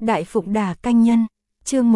Đại Phụng Đả Canh Nhân, chương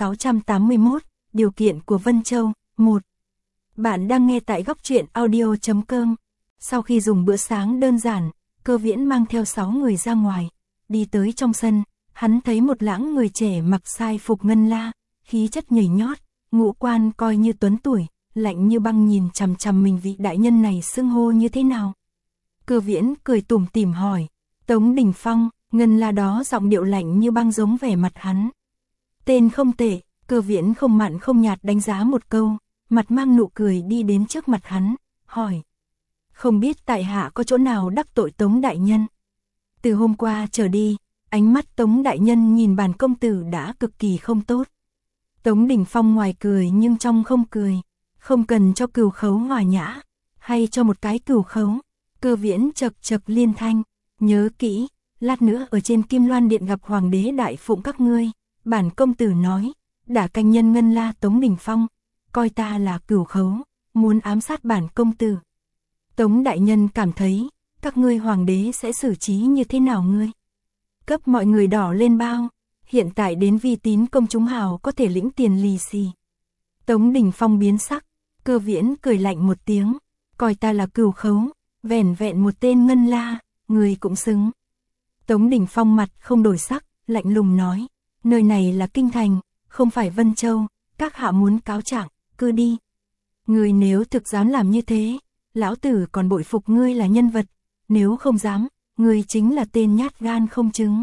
1681, điều kiện của Vân Châu, 1. Bạn đang nghe tại góc truyện audio.com. Sau khi dùng bữa sáng đơn giản, Cơ Viễn mang theo 6 người ra ngoài, đi tới trong sân, hắn thấy một lãng người trẻ mặc sai phục ngân la, khí chất nhảy nhót, ngũ quan coi như tuấn tuổi, lạnh như băng nhìn chằm chằm mình vị đại nhân này xưng hô như thế nào. Cơ Viễn cười tủm tỉm hỏi, Tống Đình Phong. Ngân la đó giọng điệu lạnh như băng giống vẻ mặt hắn. Tên không tệ, Cơ Viễn không mặn không nhạt đánh giá một câu, mặt mang nụ cười đi đến trước mặt hắn, hỏi. Không biết tại hạ có chỗ nào đắc tội Tống đại nhân? Từ hôm qua trở đi, ánh mắt Tống đại nhân nhìn bản công tử đã cực kỳ không tốt. Tống Đình Phong ngoài cười nhưng trong không cười, không cần cho cừu khấu hòa nhã, hay cho một cái cừu khấu. Cơ Viễn chậc chậc liên thanh, nhớ kỹ. Lát nữa ở trên Kim Loan Điện gặp Hoàng đế Đại Phụng các ngươi, bản công tử nói, Đả Canh Nhân ngân la Tống Đình Phong, coi ta là cừu khấu, muốn ám sát bản công tử. Tống đại nhân cảm thấy, các ngươi Hoàng đế sẽ xử trí như thế nào ngươi? Cấp mọi người đỏ lên bao, hiện tại đến vi tín công chúng hào có thể lĩnh tiền lì xì. Tống Đình Phong biến sắc, Cơ Viễn cười lạnh một tiếng, coi ta là cừu khấu, vẻn vẹn một tên ngân la, người cũng xứng. Tống Đình Phong mặt không đổi sắc, lạnh lùng nói, nơi này là Kinh Thành, không phải Vân Châu, các hạ muốn cáo trạng, cứ đi. Ngươi nếu thực dám làm như thế, lão tử còn bội phục ngươi là nhân vật, nếu không dám, ngươi chính là tên nhát gan không trứng.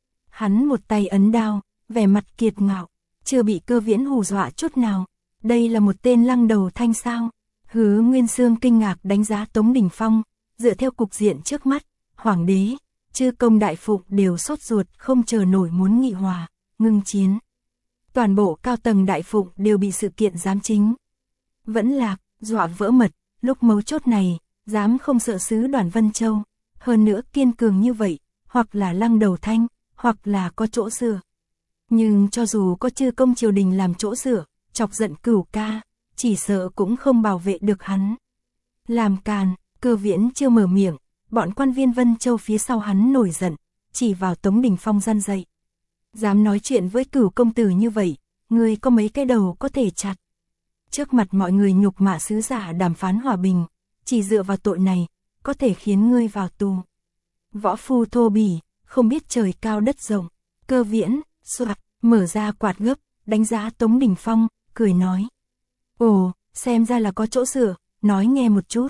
Hắn một tay ấn đao, vẻ mặt kiệt ngạo, chưa bị Cơ Viễn hù dọa chút nào, đây là một tên lăng đầu thanh sao. Hứa Nguyên Xương kinh ngạc đánh giá Tống Đình Phong, dựa theo cục diện trước mắt, Hoàng đế, chư công đại phụng đều sốt ruột không chờ nổi muốn nghị hòa, ngưng chiến. Toàn bộ cao tầng đại phụng đều bị sự kiện giám chính vẫn lạc, dọa vỡ mật, lúc mấu chốt này, dám không sợ sứ đoàn Vân Châu, hơn nữa kiên cường như vậy, hoặc là lăng đầu thanh, hoặc là có chỗ dựa. Nhưng cho dù có chư công triều đình làm chỗ dựa, chọc giận Cửu ca, chỉ sợ cũng không bảo vệ được hắn. Làm càn, Cơ Viễn chưa mở miệng, bọn quan viên Vân Châu phía sau hắn nổi giận, chỉ vào Tống Đình Phong răn dậy. Dám nói chuyện với Cửu công tử như vậy, ngươi có mấy cái đầu có thể chặt. Trước mặt mọi người nhục mạ sứ giả đàm phán hòa bình, chỉ dựa vào tội này, có thể khiến ngươi vào tù. Võ phu thô bỉ, không biết trời cao đất rộng. Cơ Viễn, soạt, mở ra quạt gấp, đánh giá Tống Đình Phong, cười nói. Ồ, xem ra là có chỗ dựa, nói nghe một chút.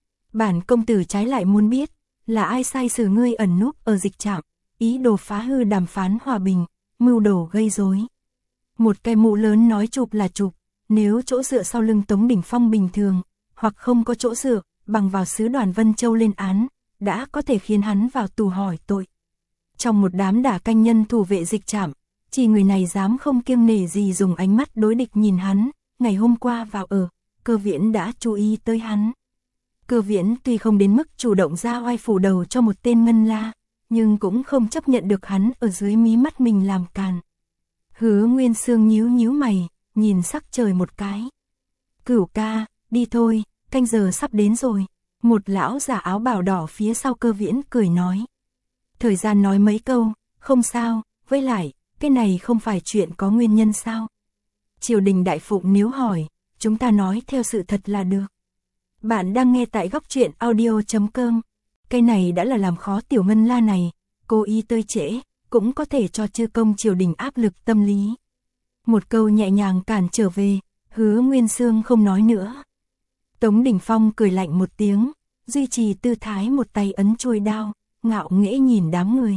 Bản công tử trái lại muốn biết, là ai sai sử ngươi ẩn núp ở dịch trạm, ý đồ phá hư đàm phán hòa bình, mưu đồ gây rối. Một cái mũ lớn nói chụp là chụp, nếu chỗ dựa sau lưng Tống Đình Phong bình thường, hoặc không có chỗ dựa, bằng vào sứ đoàn Vân Châu lên án, đã có thể khiến hắn vào tù hỏi tội. Trong một đám Đả Canh Nhân thủ vệ dịch trạm, chỉ người này dám không kiêng nể gì dùng ánh mắt đối địch nhìn hắn, ngày hôm qua vào ở, Cơ Viễn đã chú ý tới hắn. Cơ Viễn tuy không đến mức chủ động ra oai phủ đầu cho một tên ngân la, nhưng cũng không chấp nhận được hắn ở dưới mí mắt mình làm càn. Hứa Nguyên Xương nhíu nhíu mày, nhìn sắc trời một cái. Cửu ca, đi thôi, canh giờ sắp đến rồi. Một lão giả áo bào đỏ phía sau Cơ Viễn cười nói. Thời gian nói mấy câu, không sao, với lại, cái này không phải chuyện có nguyên nhân sao. Triều đình đại phụng nếu hỏi, chúng ta nói theo sự thật là được. Bạn đang nghe tại góc truyện audio.com. Cái này đã là làm khó tiểu ngân la này, cố ý tới trễ, cũng có thể cho chư công triều đình áp lực tâm lý. Một câu nhẹ nhàng cản trở về, Hứa Nguyên Xương không nói nữa. Tống Đình Phong cười lạnh một tiếng, duy trì tư thái một tay ấn chuôi đao, ngạo nghễ nhìn đám người.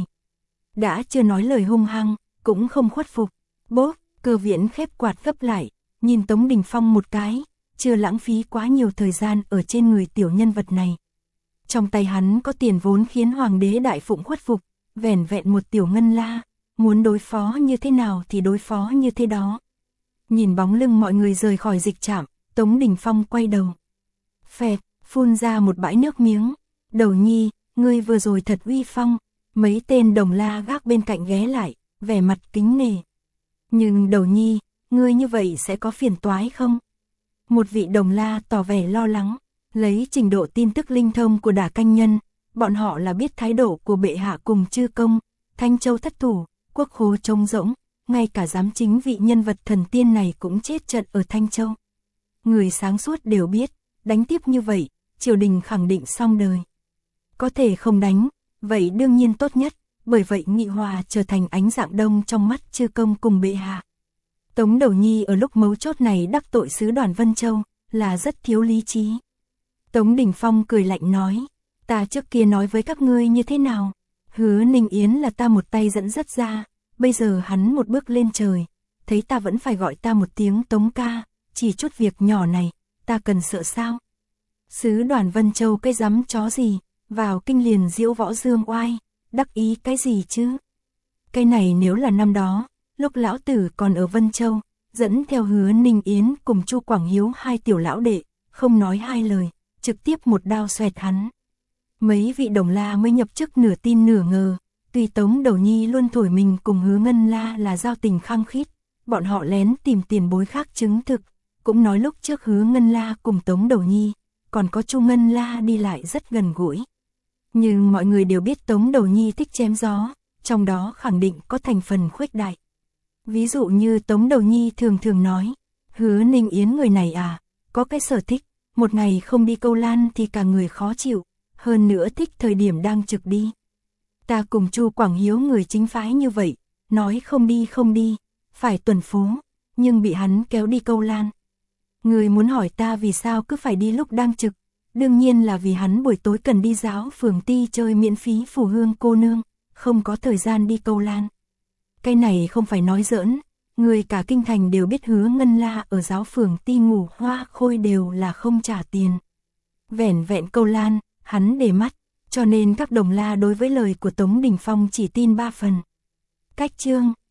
Đã chưa nói lời hung hăng, cũng không khuất phục. Bốp, Cơ Viễn khép quạt gấp lại, nhìn Tống Đình Phong một cái, chưa lãng phí quá nhiều thời gian ở trên người tiểu nhân vật này. Trong tay hắn có tiền vốn khiến Hoàng đế Đại Phụng khuất phục, vẻn vẹn một tiểu ngân la, muốn đối phó như thế nào thì đối phó như thế đó. Nhìn bóng lưng mọi người rời khỏi dịch trạm, Tống Đình Phong quay đầu. Phẹt, phun ra một bãi nước miếng. Đầu nhi, ngươi vừa rồi thật uy phong. Mấy tên đồng la gác bên cạnh ghé lại, vẻ mặt kính nể. Nhưng đầu nhi, ngươi như vậy sẽ có phiền toái không? Một vị đồng la tỏ vẻ lo lắng, lấy trình độ tin tức linh thông của Đả Canh Nhân, bọn họ là biết thái độ của bệ hạ cùng chư công, Thanh Châu thất thủ, quốc khố trống rỗng, ngay cả giám chính vị nhân vật thần tiên này cũng chết trận ở Thanh Châu. Người sáng suốt đều biết, đánh tiếp như vậy, triều đình khẳng định xong đời. Có thể không đánh, vậy đương nhiên tốt nhất, bởi vậy Nghị Hòa trở thành ánh dạng đông trong mắt chư công cùng bệ hạ. Tống Đầu Nhi ở lúc mấu chốt này đắc tội sứ đoàn Vân Châu, là rất thiếu lý trí. Tống Đình Phong cười lạnh nói, ta trước kia nói với các ngươi như thế nào? Hứa Ninh Yến là ta một tay dẫn dắt ra, bây giờ hắn một bước lên trời, thấy ta vẫn phải gọi ta một tiếng Tống ca, chỉ chút việc nhỏ này, ta cần sợ sao? Sứ đoàn Vân Châu cái rắm chó gì, vào kinh liền diễu võ dương oai, đắc ý cái gì chứ? Cái này nếu là năm đó, lúc lão tử còn ở Vân Châu, dẫn theo Hứa Ninh Yến cùng Chu Quảng Hiếu hai tiểu lão đệ, không nói hai lời, trực tiếp một đao xoẹt hắn. Mấy vị đồng la mới nhập chức nửa tin nửa ngờ, tuy Tống Đầu Nhi luôn thổi mình cùng Hứa Ngân La là giao tình khăng khít, bọn họ lén tìm tiền bối khác chứng thực, cũng nói lúc trước Hứa Ngân La cùng Tống Đầu Nhi, còn có Chu Ngân La đi lại rất gần gũi. Nhưng mọi người đều biết Tống Đầu Nhi thích chém gió, trong đó khẳng định có thành phần khuếch đại. Ví dụ như Tống Đầu Nhi thường thường nói, Hứa Ninh Yến người này à, có cái sở thích, một ngày không đi câu lan thì cả người khó chịu, hơn nữa thích thời điểm đang trực đi. Ta cùng Chu Quảng Hiếu người chính phái như vậy, nói không đi, phải tuần phố, nhưng bị hắn kéo đi câu lan. Người muốn hỏi ta vì sao cứ phải đi lúc đang trực, đương nhiên là vì hắn buổi tối cần đi giáo phường Ti chơi miễn phí phù hương cô nương, không có thời gian đi câu lan. Cái này không phải nói giỡn, người cả kinh thành đều biết Hứa Ngân La ở giáo phường Ti ngủ hoa khôi đều là không trả tiền. Vẻn vẹn câu lan, hắn để mắt, cho nên các đồng la đối với lời của Tống Đình Phong chỉ tin 3 phần. Cách chương